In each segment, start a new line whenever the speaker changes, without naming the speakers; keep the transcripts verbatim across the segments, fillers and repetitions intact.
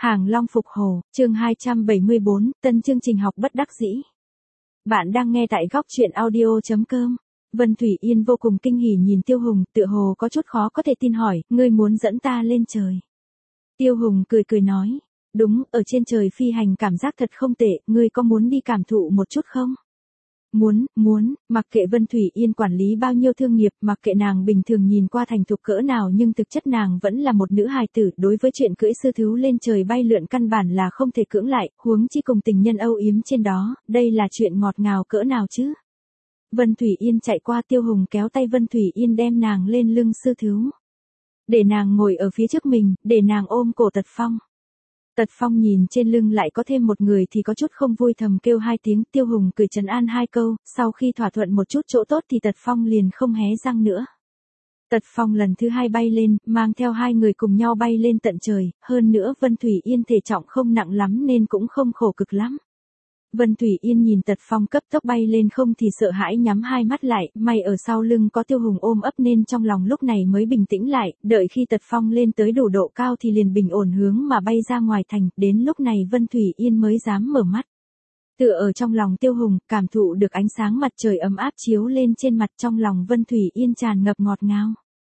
Hàng Long phục hồ, chương hai trăm bảy mươi bốn, tân chương trình học bất đắc dĩ. Bạn đang nghe tại góc truyện audio chấm com. Vân Thủy Yên vô cùng kinh hỉ nhìn Tiêu Hùng, tựa hồ có chút khó có thể tin hỏi, ngươi muốn dẫn ta lên trời. Tiêu Hùng cười cười nói, đúng, ở trên trời phi hành cảm giác thật không tệ, ngươi có muốn đi cảm thụ một chút không? Muốn, muốn, mặc kệ Vân Thủy Yên quản lý bao nhiêu thương nghiệp, mặc kệ nàng bình thường nhìn qua thành thục cỡ nào nhưng thực chất nàng vẫn là một nữ hài tử, đối với chuyện cưỡi sư thú lên trời bay lượn căn bản là không thể cưỡng lại, huống chi cùng tình nhân âu yếm trên đó, đây là chuyện ngọt ngào cỡ nào chứ. Vân Thủy Yên chạy qua, Tiêu Hùng kéo tay Vân Thủy Yên đem nàng lên lưng sư thú. Để nàng ngồi ở phía trước mình, để nàng ôm cổ Tật Phong. Tật Phong nhìn trên lưng lại có thêm một người thì có chút không vui, thầm kêu hai tiếng. Tiêu Hùng cười trấn an hai câu, sau khi thỏa thuận một chút chỗ tốt thì Tật Phong liền không hé răng nữa. Tật Phong lần thứ hai bay lên, mang theo hai người cùng nhau bay lên tận trời, hơn nữa Vân Thủy Yên thể trọng không nặng lắm nên cũng không khổ cực lắm. Vân Thủy Yên nhìn Tật Phong cấp tốc bay lên không thì sợ hãi nhắm hai mắt lại, may ở sau lưng có Tiêu Hùng ôm ấp nên trong lòng lúc này mới bình tĩnh lại, đợi khi Tật Phong lên tới đủ độ cao thì liền bình ổn hướng mà bay ra ngoài thành, đến lúc này Vân Thủy Yên mới dám mở mắt. Tựa ở trong lòng Tiêu Hùng, cảm thụ được ánh sáng mặt trời ấm áp chiếu lên trên mặt, trong lòng Vân Thủy Yên tràn ngập ngọt ngào.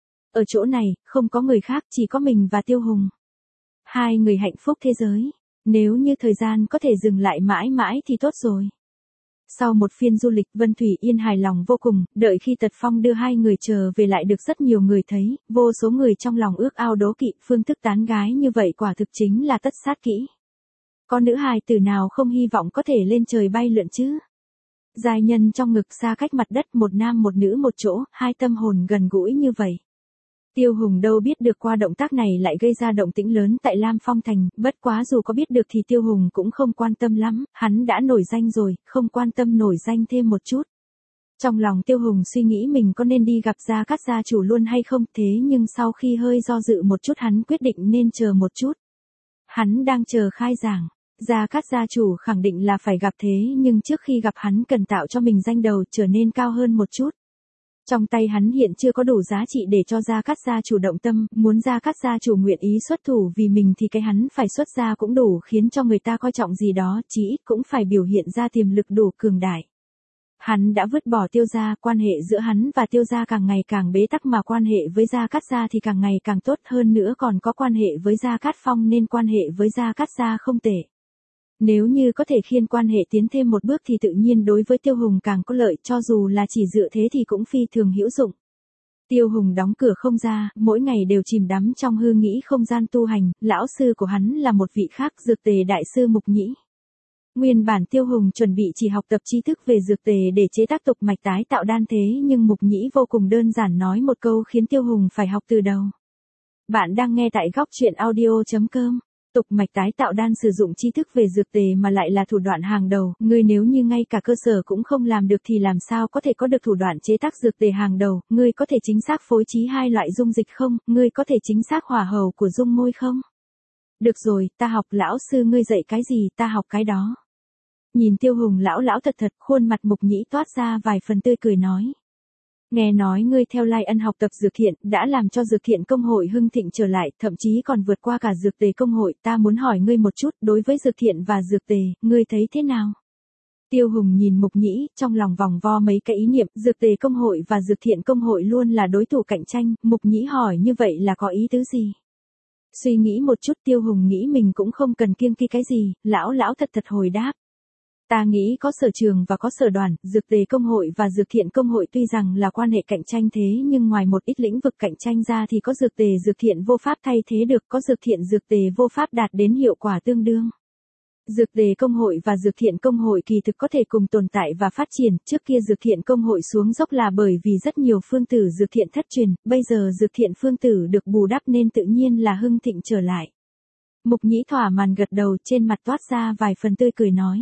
Ở chỗ này, không có người khác, chỉ có mình và Tiêu Hùng. Hai người hạnh phúc thế giới. Nếu như thời gian có thể dừng lại mãi mãi thì tốt rồi. Sau một phiên du lịch, Vân Thủy Yên hài lòng vô cùng, đợi khi Tật Phong đưa hai người trở về lại được rất nhiều người thấy, vô số người trong lòng ước ao đố kỵ, phương thức tán gái như vậy quả thực chính là tất sát kỹ. Có nữ hài tử nào không hy vọng có thể lên trời bay lượn chứ? Giai nhân trong ngực xa cách mặt đất, một nam một nữ một chỗ, hai tâm hồn gần gũi như vậy. Tiêu Hùng đâu biết được qua động tác này lại gây ra động tĩnh lớn tại Lam Phong Thành, bất quá dù có biết được thì Tiêu Hùng cũng không quan tâm lắm, hắn đã nổi danh rồi, không quan tâm nổi danh thêm một chút. Trong lòng Tiêu Hùng suy nghĩ mình có nên đi gặp Gia Cát gia chủ luôn hay không, thế nhưng sau khi hơi do dự một chút hắn quyết định nên chờ một chút. Hắn đang chờ khai giảng, Gia Cát gia chủ khẳng định là phải gặp thế nhưng trước khi gặp hắn cần tạo cho mình danh đầu trở nên cao hơn một chút. Trong tay hắn hiện chưa có đủ giá trị để cho Gia Cát gia chủ động tâm, muốn Gia Cát gia chủ nguyện ý xuất thủ vì mình thì cái hắn phải xuất ra cũng đủ khiến cho người ta coi trọng gì đó, chí ít cũng phải biểu hiện ra tiềm lực đủ cường đại. Hắn đã vứt bỏ Tiêu gia, quan hệ giữa hắn và Tiêu gia càng ngày càng bế tắc mà quan hệ với Gia Cát gia thì càng ngày càng tốt, hơn nữa còn có quan hệ với Gia Cát Phong nên quan hệ với Gia Cát gia không tệ. Nếu như có thể khiên quan hệ tiến thêm một bước thì tự nhiên đối với Tiêu Hùng càng có lợi, cho dù là chỉ dựa thế thì cũng phi thường hữu dụng. Tiêu Hùng đóng cửa không ra, mỗi ngày đều chìm đắm trong hư nghĩ không gian tu hành, lão sư của hắn là một vị khác, Dược Tề đại sư Mục Nhĩ. Nguyên bản Tiêu Hùng chuẩn bị chỉ học tập tri thức về dược tề để chế tác tục mạch tái tạo đan thế nhưng Mục Nhĩ vô cùng đơn giản nói một câu khiến Tiêu Hùng phải học từ đầu. Bạn đang nghe tại góc truyện audio chấm com. Tục mạch tái tạo đan sử dụng tri thức về dược tề mà lại là thủ đoạn hàng đầu, ngươi nếu như ngay cả cơ sở cũng không làm được thì làm sao có thể có được thủ đoạn chế tác dược tề hàng đầu, ngươi có thể chính xác phối trí hai loại dung dịch không, ngươi có thể chính xác hỏa hầu của dung môi không? Được rồi, ta học, lão sư ngươi dạy cái gì ta học cái đó. Nhìn Tiêu Hùng lão lão thật thật, khuôn mặt Mục Nhĩ toát ra vài phần tươi cười nói. Nghe nói ngươi theo Lai Ân học tập dược thiện, đã làm cho dược thiện công hội hưng thịnh trở lại, thậm chí còn vượt qua cả dược tề công hội, ta muốn hỏi ngươi một chút, đối với dược thiện và dược tề, ngươi thấy thế nào? Tiêu Hùng nhìn Mục Nhĩ, trong lòng vòng vo mấy cái ý niệm, dược tề công hội và dược thiện công hội luôn là đối thủ cạnh tranh, Mục Nhĩ hỏi như vậy là có ý tứ gì? Suy nghĩ một chút Tiêu Hùng nghĩ mình cũng không cần kiêng kỵ cái gì, lão lão thật thật hồi đáp. Ta nghĩ có sở trường và có sở đoàn, dược tề công hội và dược thiện công hội tuy rằng là quan hệ cạnh tranh thế nhưng ngoài một ít lĩnh vực cạnh tranh ra thì có dược tề dược thiện vô pháp thay thế được, có dược thiện dược tề vô pháp đạt đến hiệu quả tương đương. Dược tề công hội và dược thiện công hội kỳ thực có thể cùng tồn tại và phát triển, trước kia dược thiện công hội xuống dốc là bởi vì rất nhiều phương tử dược thiện thất truyền, bây giờ dược thiện phương tử được bù đắp nên tự nhiên là hưng thịnh trở lại. Mục Nhĩ thỏa mãn gật đầu, trên mặt toát ra vài phần tươi cười nói.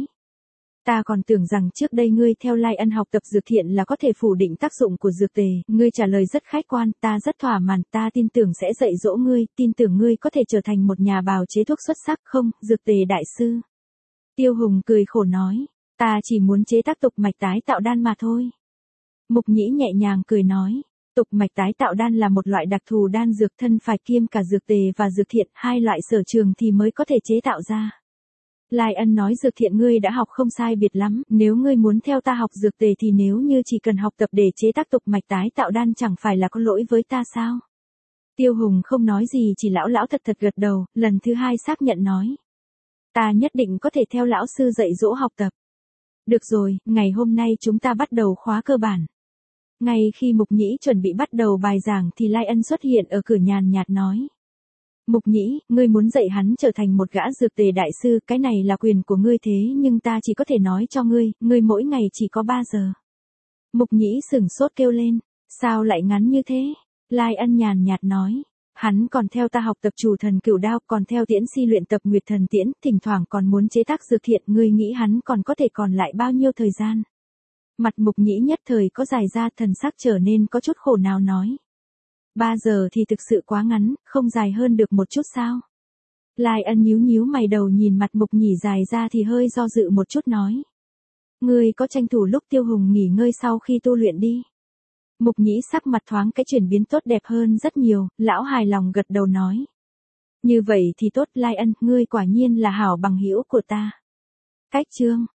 Ta còn tưởng rằng trước đây ngươi theo Lai Ân học tập dược thiện là có thể phủ định tác dụng của dược tề, ngươi trả lời rất khách quan, ta rất thỏa mãn, ta tin tưởng sẽ dạy dỗ ngươi, tin tưởng ngươi có thể trở thành một nhà bào chế thuốc xuất sắc không, dược tề đại sư. Tiêu Hùng cười khổ nói, ta chỉ muốn chế tác tục mạch tái tạo đan mà thôi. Mục Nhĩ nhẹ nhàng cười nói, Tục mạch tái tạo đan là một loại đặc thù đan dược thân phải kiêm cả dược tề và dược thiện, hai loại sở trường thì mới có thể chế tạo ra. Lai Ân nói dược thiện ngươi đã học không sai biệt lắm, nếu ngươi muốn theo ta học dược tề thì nếu như chỉ cần học tập để chế tác tục mạch tái tạo đan chẳng phải là có lỗi với ta sao? Tiêu Hùng không nói gì chỉ lão lão thật thật gật đầu, lần thứ hai xác nhận nói. Ta nhất định có thể theo lão sư dạy dỗ học tập. Được rồi, ngày hôm nay chúng ta bắt đầu khóa cơ bản. Ngay khi Mục Nhĩ chuẩn bị bắt đầu bài giảng thì Lai Ân xuất hiện ở cửa nhàn nhạt nói. Mục Nhĩ, ngươi muốn dạy hắn trở thành một gã dược tề đại sư, cái này là quyền của ngươi thế nhưng ta chỉ có thể nói cho ngươi, ngươi mỗi ngày chỉ có ba giờ. Mục Nhĩ sửng sốt kêu lên, sao lại ngắn như thế? Lai Ân nhàn nhạt nói, hắn còn theo ta học tập chủ thần cửu đao, còn theo Tiễn Si luyện tập Nguyệt Thần Tiễn, thỉnh thoảng còn muốn chế tác dược thiện, ngươi nghĩ hắn còn có thể còn lại bao nhiêu thời gian? Mặt Mục Nhĩ nhất thời có dài ra, thần sắc trở nên có chút khổ nào nói. Ba giờ thì thực sự quá ngắn, không dài hơn được một chút sao? Lai Ân nhíu nhíu mày đầu nhìn mặt Mục Nhĩ dài ra thì hơi do dự một chút nói. Ngươi có tranh thủ lúc Tiêu Hùng nghỉ ngơi sau khi tu luyện đi. Mục Nhĩ sắc mặt thoáng cái chuyển biến tốt đẹp hơn rất nhiều, lão hài lòng gật đầu nói. Như vậy thì tốt, Lai Ân, ngươi quả nhiên là hảo bằng hữu của ta. Cách chương